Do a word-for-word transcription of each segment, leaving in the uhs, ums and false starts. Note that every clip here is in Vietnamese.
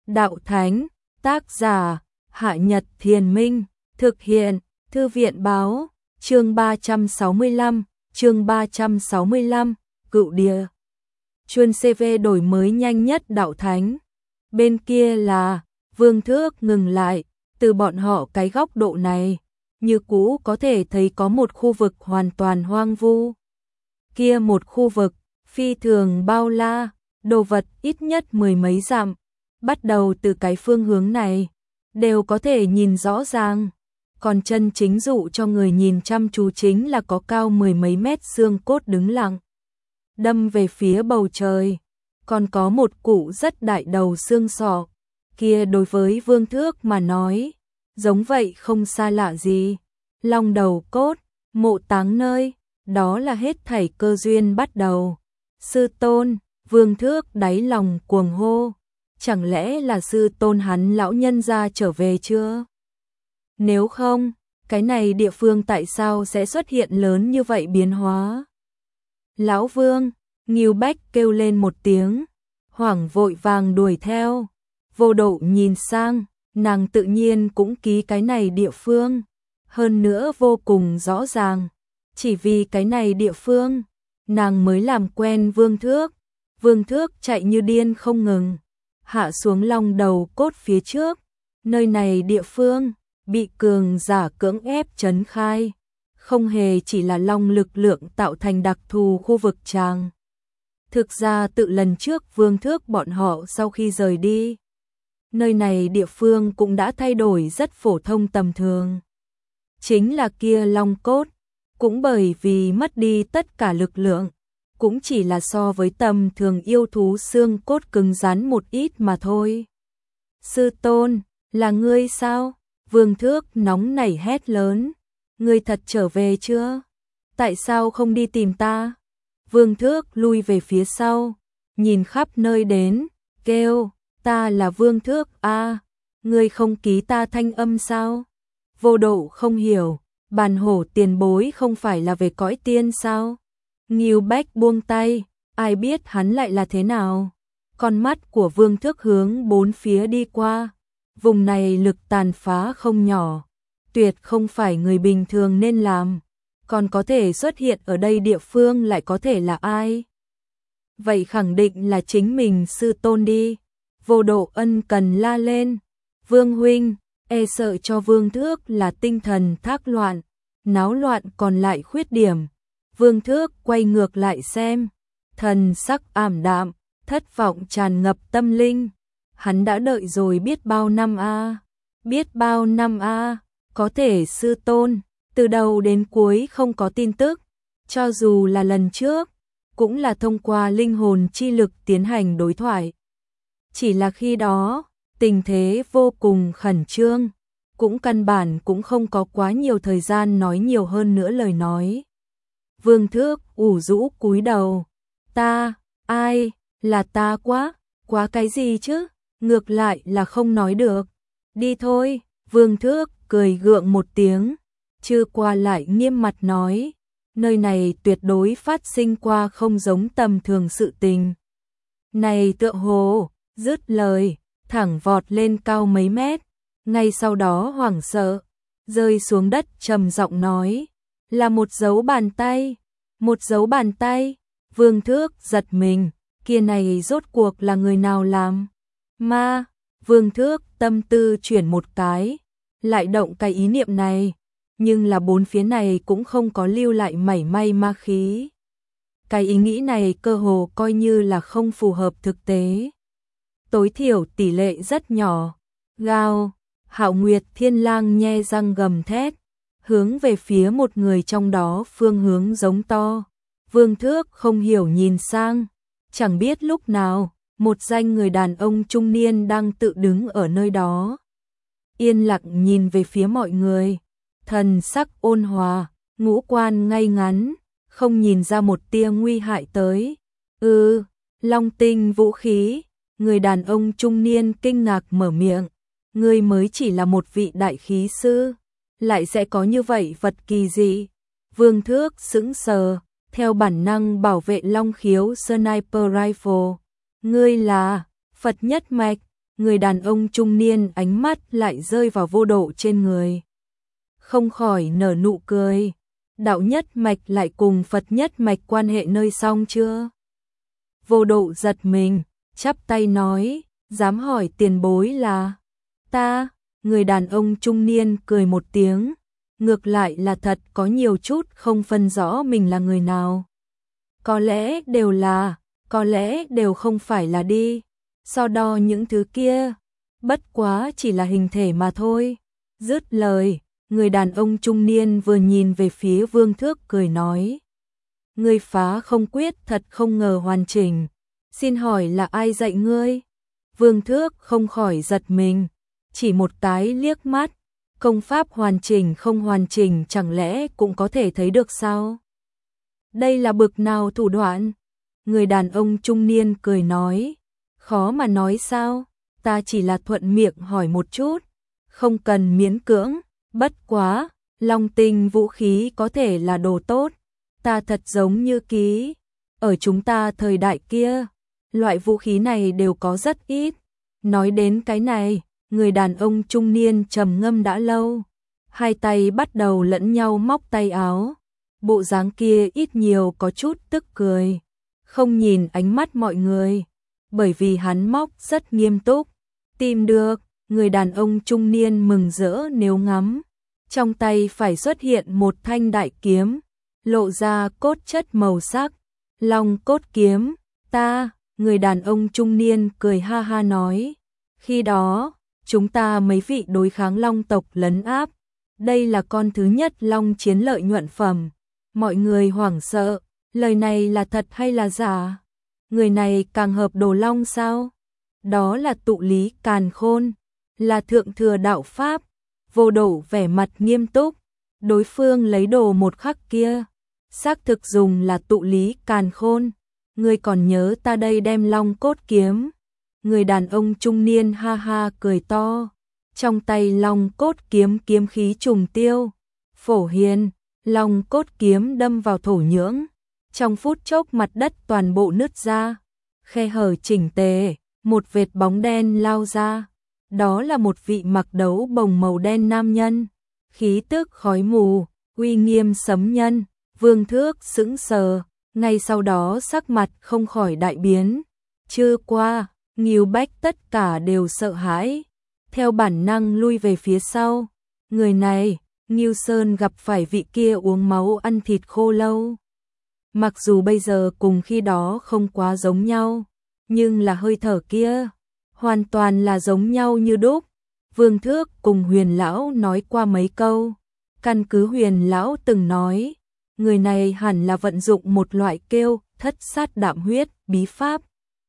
đạo thánh, tác giả, Hạ Nhật Thiền Minh, thực hiện, Thư viện báo, chương ba trăm sáu mươi lăm, chương ba trăm sáu mươi lăm, cựu địa. Chuân xê vê đổi mới nhanh nhất đạo thánh. Bên kia là, Vương Thước ngừng lại, từ bọn họ cái góc độ này, như cũ có thể thấy có một khu vực hoàn toàn hoang vu. Kia một khu vực, phi thường bao la, đồ vật ít nhất mười mấy dặm, bắt đầu từ cái phương hướng này, đều có thể nhìn rõ ràng. Còn chân chính dụ cho người nhìn chăm chú chính là có cao mười mấy mét xương cốt đứng lặng, đâm về phía bầu trời. Còn có một cụ rất đại đầu xương sọ, kia đối với Vương Thước mà nói, giống vậy không xa lạ gì. Long đầu cốt, mộ táng nơi, đó là hết thảy cơ duyên bắt đầu. Sư tôn, Vương Thước đáy lòng cuồng hô, chẳng lẽ là sư tôn hắn lão nhân gia trở về chưa? Nếu không, cái này địa phương tại sao sẽ xuất hiện lớn như vậy biến hóa? Lão Vương, Ngưu Bách kêu lên một tiếng, hoảng vội vàng đuổi theo. Vô Độ nhìn sang, nàng tự nhiên cũng ký cái này địa phương, hơn nữa vô cùng rõ ràng, chỉ vì cái này địa phương, nàng mới làm quen Vương Thước. Vương Thước chạy như điên không ngừng, hạ xuống long đầu cốt phía trước, nơi này địa phương bị cường giả cưỡng ép trấn khai, không hề chỉ là long lực lượng tạo thành đặc thù khu vực tràng. Thực ra tự lần trước Vương Thước bọn họ sau khi rời đi, nơi này địa phương cũng đã thay đổi rất phổ thông tầm thường. Chính là kia long cốt, cũng bởi vì mất đi tất cả lực lượng, cũng chỉ là so với tầm thường yêu thú xương cốt cứng rắn một ít mà thôi. Sư tôn, là ngươi sao? Vương Thước nóng nảy hét lớn. Ngươi thật trở về chưa? Tại sao không đi tìm ta? Vương Thước lui về phía sau, nhìn khắp nơi đến, kêu, ta là Vương Thước a, à, ngươi không ký ta thanh âm sao? Vô Độ không hiểu, bàn hổ tiền bối không phải là về cõi tiên sao? Ngưu Bách buông tay, ai biết hắn lại là thế nào? Con mắt của Vương Thước hướng bốn phía đi qua, vùng này lực tàn phá không nhỏ, tuyệt không phải người bình thường nên làm, còn có thể xuất hiện ở đây địa phương lại có thể là ai? Vậy khẳng định là chính mình sư tôn đi. Vô Độ ân cần la lên, Vương huynh, e sợ cho Vương Thước là tinh thần thác loạn, náo loạn còn lại khuyết điểm. Vương Thước quay ngược lại xem, thần sắc ảm đạm, thất vọng tràn ngập tâm linh. Hắn đã đợi rồi biết bao năm a, à, biết bao năm a, à, có thể sư tôn từ đầu đến cuối không có tin tức, cho dù là lần trước, cũng là thông qua linh hồn chi lực tiến hành đối thoại. Chỉ là khi đó, tình thế vô cùng khẩn trương, cũng căn bản cũng không có quá nhiều thời gian nói nhiều hơn nữa lời nói. Vương Thước ủ rũ cúi đầu, ta, ai, là ta quá, quá cái gì chứ, ngược lại là không nói được. Đi thôi, Vương Thước cười gượng một tiếng, chưa qua lại nghiêm mặt nói, nơi này tuyệt đối phát sinh qua không giống tầm thường sự tình. Này tựa hồ, dứt lời, thẳng vọt lên cao mấy mét, ngay sau đó hoảng sợ, rơi xuống đất trầm giọng nói, là một dấu bàn tay, một dấu bàn tay. Vương Thước giật mình, kia này rốt cuộc là người nào làm? Ma. Vương Thước tâm tư chuyển một cái, lại động cái ý niệm này, nhưng là bốn phía này cũng không có lưu lại mảy may ma khí. Cái ý nghĩ này cơ hồ coi như là không phù hợp thực tế. Tối thiểu tỷ lệ rất nhỏ. Gào, Hạo Nguyệt Thiên Lang nhe răng gầm thét, hướng về phía một người trong đó phương hướng giống to. Vương Thước không hiểu nhìn sang, chẳng biết lúc nào, một danh người đàn ông trung niên đang tự đứng ở nơi đó. Yên lặng nhìn về phía mọi người, thần sắc ôn hòa, ngũ quan ngay ngắn, không nhìn ra một tia nguy hại tới. Ừ, long tinh vũ khí, người đàn ông trung niên kinh ngạc mở miệng, ngươi mới chỉ là một vị đại khí sư, lại sẽ có như vậy vật kỳ dị. Vương Thước sững sờ, theo bản năng bảo vệ long khiếu sniper rifle. Ngươi là Phật nhất mạch, người đàn ông trung niên ánh mắt lại rơi vào Vô Độ trên người. Không khỏi nở nụ cười. Đạo nhất mạch lại cùng Phật nhất mạch quan hệ nơi xong chưa? Vô Độ giật mình, chắp tay nói, dám hỏi tiền bối là ta. Người đàn ông trung niên cười một tiếng, ngược lại là thật có nhiều chút không phân rõ mình là người nào. Có lẽ đều là, có lẽ đều không phải là đi. So đo những thứ kia, bất quá chỉ là hình thể mà thôi. Dứt lời, người đàn ông trung niên vừa nhìn về phía Vương Thước cười nói. Ngươi phá không quyết thật không ngờ hoàn chỉnh. Xin hỏi là ai dạy ngươi? Vương Thước không khỏi giật mình, chỉ một cái liếc mắt. Công pháp hoàn chỉnh không hoàn chỉnh chẳng lẽ cũng có thể thấy được sao? Đây là bực nào thủ đoạn? Người đàn ông trung niên cười nói. Khó mà nói sao? Ta chỉ là thuận miệng hỏi một chút. Không cần miễn cưỡng. Bất quá, long tinh vũ khí có thể là đồ tốt. Ta thật giống như ký. Ở chúng ta thời đại kia, loại vũ khí này đều có rất ít. Nói đến cái này, người đàn ông trung niên trầm ngâm đã lâu. Hai tay bắt đầu lẫn nhau móc tay áo. Bộ dáng kia ít nhiều có chút tức cười. Không nhìn ánh mắt mọi người. Bởi vì hắn móc rất nghiêm túc. Tìm được, người đàn ông trung niên mừng rỡ nếu ngắm. Trong tay phải xuất hiện một thanh đại kiếm, lộ ra cốt chất màu sắc. Long cốt kiếm, ta, người đàn ông trung niên cười ha ha nói. Khi đó, chúng ta mấy vị đối kháng long tộc lấn áp. Đây là con thứ nhất long chiến lợi nhuận phẩm. Mọi người hoảng sợ, lời này là thật hay là giả? Người này càng hợp đồ long sao? Đó là tụ lý càn khôn, là thượng thừa đạo pháp. Vô Độ vẻ mặt nghiêm túc, đối phương lấy đồ một khắc kia, xác thực dùng là tụ lý càn khôn. Ngươi còn nhớ ta đây đem long cốt kiếm? Người đàn ông trung niên ha ha cười to, trong tay long cốt kiếm kiếm khí trùng tiêu, phổ hiền, long cốt kiếm đâm vào thổ nhưỡng, trong phút chốc mặt đất toàn bộ nứt ra, khe hở chỉnh tề, một vệt bóng đen lao ra. Đó là một vị mặc đấu bồng màu đen nam nhân, khí tức khói mù, uy nghiêm sấm nhân. Vương Thước sững sờ, ngay sau đó sắc mặt không khỏi đại biến. Chưa qua, Ngưu Bách tất cả đều sợ hãi, theo bản năng lui về phía sau. Người này, Ngưu Sơn gặp phải vị kia uống máu ăn thịt khô lâu. Mặc dù bây giờ cùng khi đó không quá giống nhau, nhưng là hơi thở kia hoàn toàn là giống nhau như đúc. Vương Thước cùng Huyền lão nói qua mấy câu, căn cứ Huyền lão từng nói, người này hẳn là vận dụng một loại kêu thất sát đạm huyết bí pháp.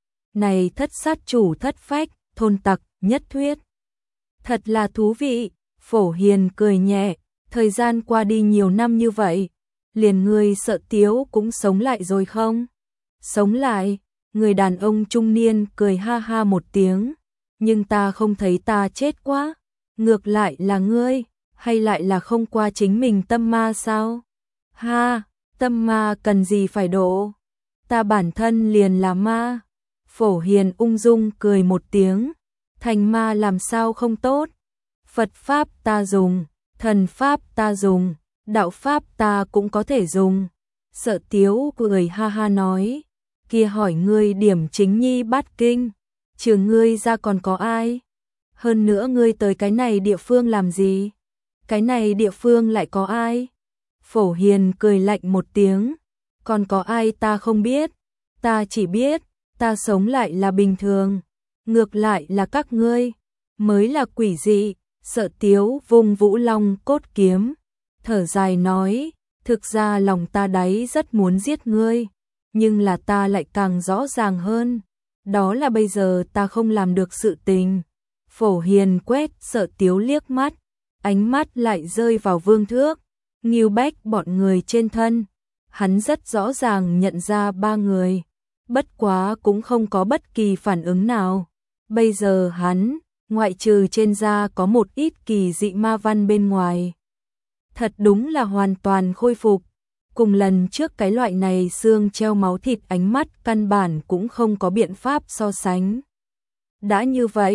Này thất sát chủ thất phách, thôn tặc, nhất thuyết. Thật là thú vị. Phổ Hiền cười nhẹ, thời gian qua đi nhiều năm như vậy, liền ngươi sợ Tiếu cũng sống lại rồi không? Sống lại? Người đàn ông trung niên cười ha ha một tiếng, nhưng ta không thấy ta chết quá, ngược lại là ngươi, hay lại là không qua chính mình tâm ma sao? Ha, tâm ma cần gì phải độ, ta bản thân liền là ma. Phổ Hiền ung dung cười một tiếng, thành ma làm sao không tốt, Phật Pháp ta dùng, thần Pháp ta dùng, đạo Pháp ta cũng có thể dùng. Sợ Tiếu cười ha ha nói, kia hỏi ngươi điểm chính nhi bát kinh, trừ ngươi ra còn có ai? Hơn nữa ngươi tới cái này địa phương làm gì? Cái này địa phương lại có ai? Phổ Hiền cười lạnh một tiếng, còn có ai ta không biết, ta chỉ biết, ta sống lại là bình thường, ngược lại là các ngươi, mới là quỷ dị. Sợ Tiếu vung Vũ Long cốt kiếm, thở dài nói, thực ra lòng ta đáy rất muốn giết ngươi, nhưng là ta lại càng rõ ràng hơn, đó là bây giờ ta không làm được sự tình. Phổ Hiền quét Sợ Tiếu liếc mắt, ánh mắt lại rơi vào Vương Thước, Ngưu Bách bọn người trên thân. Hắn rất rõ ràng nhận ra ba người, bất quá cũng không có bất kỳ phản ứng nào. Bây giờ hắn, ngoại trừ trên da có một ít kỳ dị ma văn bên ngoài, thật đúng là hoàn toàn khôi phục. Cùng lần trước cái loại này xương treo máu thịt ánh mắt căn bản cũng không có biện pháp so sánh. Đã như vậy,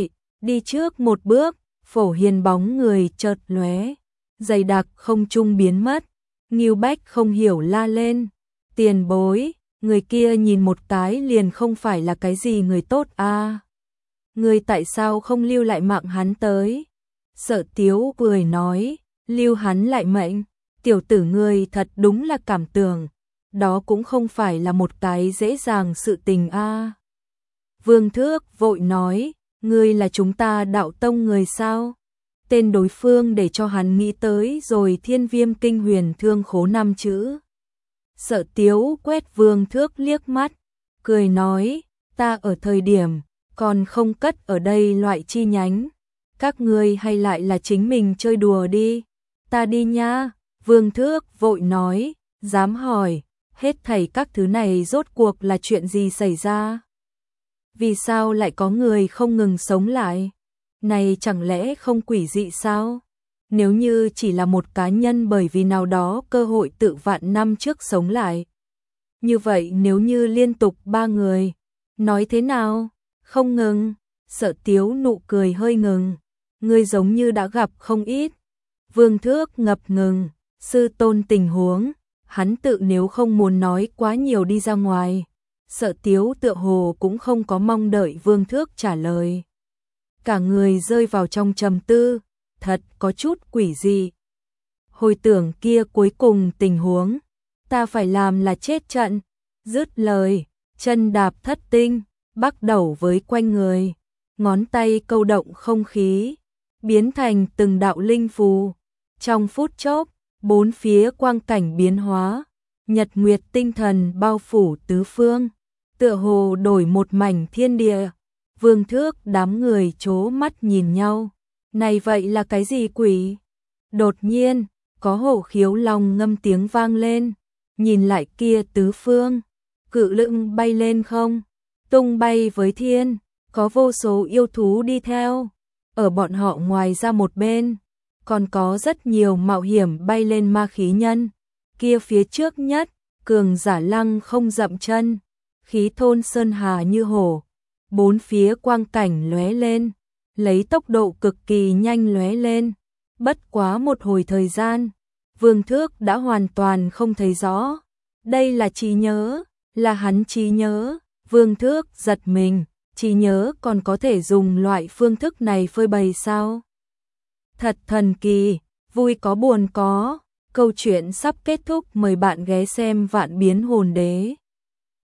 đi trước một bước, Phổ Hiền bóng người chợt lóe, dày đặc không trung biến mất. Ngưu Bách không hiểu la lên, tiền bối, người kia nhìn một cái liền không phải là cái gì người tốt a. À. Người tại sao không lưu lại mạng hắn tới? Sở Tiếu cười nói, lưu hắn lại mệnh, tiểu tử ngươi thật đúng là cảm tưởng, đó cũng không phải là một cái dễ dàng sự tình a. À. Vương Thước vội nói, ngươi là chúng ta đạo tông người sao? Tên đối phương để cho hắn nghĩ tới rồi Thiên Viêm Kinh Huyền Thương Khố năm chữ. Sở Tiếu quét Vương Thước liếc mắt, cười nói, ta ở thời điểm, còn không cất ở đây loại chi nhánh. Các ngươi hay lại là chính mình chơi đùa đi, ta đi nha. Vương Thước vội nói, dám hỏi, hết thảy các thứ này rốt cuộc là chuyện gì xảy ra? Vì sao lại có người không ngừng sống lại? Này chẳng lẽ không quỷ dị sao? Nếu như chỉ là một cá nhân bởi vì nào đó cơ hội tự vạn năm trước sống lại. Như vậy nếu như liên tục ba người, nói thế nào? Không ngừng. Sở Tiếu nụ cười hơi ngừng. Ngươi giống như đã gặp không ít. Vương Thước ngập ngừng, sư tôn tình huống, hắn tự nếu không muốn nói quá nhiều đi ra ngoài. Sở Tiếu tựa hồ cũng không có mong đợi Vương Thước trả lời. Cả người rơi vào trong trầm tư, thật có chút quỷ dị. Hồi tưởng kia cuối cùng tình huống, ta phải làm là chết trận. Dứt lời, chân đạp thất tinh, bắt đầu với quanh người, ngón tay câu động không khí, biến thành từng đạo linh phù. Trong phút chốc, bốn phía quang cảnh biến hóa, nhật nguyệt tinh thần bao phủ tứ phương, tựa hồ đổi một mảnh thiên địa. Vương Thước đám người chố mắt nhìn nhau, này vậy là cái gì quỷ? Đột nhiên, có hổ khiếu long ngâm tiếng vang lên, nhìn lại kia tứ phương, cự lưng bay lên không, tung bay với thiên, có vô số yêu thú đi theo, ở bọn họ ngoài ra một bên, còn có rất nhiều mạo hiểm bay lên ma khí nhân, kia phía trước nhất, cường giả lăng không dậm chân, khí thôn sơn hà như hổ. Bốn phía quang cảnh lóe lên, lấy tốc độ cực kỳ nhanh lóe lên. Bất quá một hồi thời gian, Vương Thước đã hoàn toàn không thấy rõ. Đây là trí nhớ, là hắn trí nhớ. Vương Thước giật mình, trí nhớ còn có thể dùng loại phương thức này phơi bày sao? Thật thần kỳ, vui có buồn có. Câu chuyện sắp kết thúc, mời bạn ghé xem Vạn Biến Hồn Đế.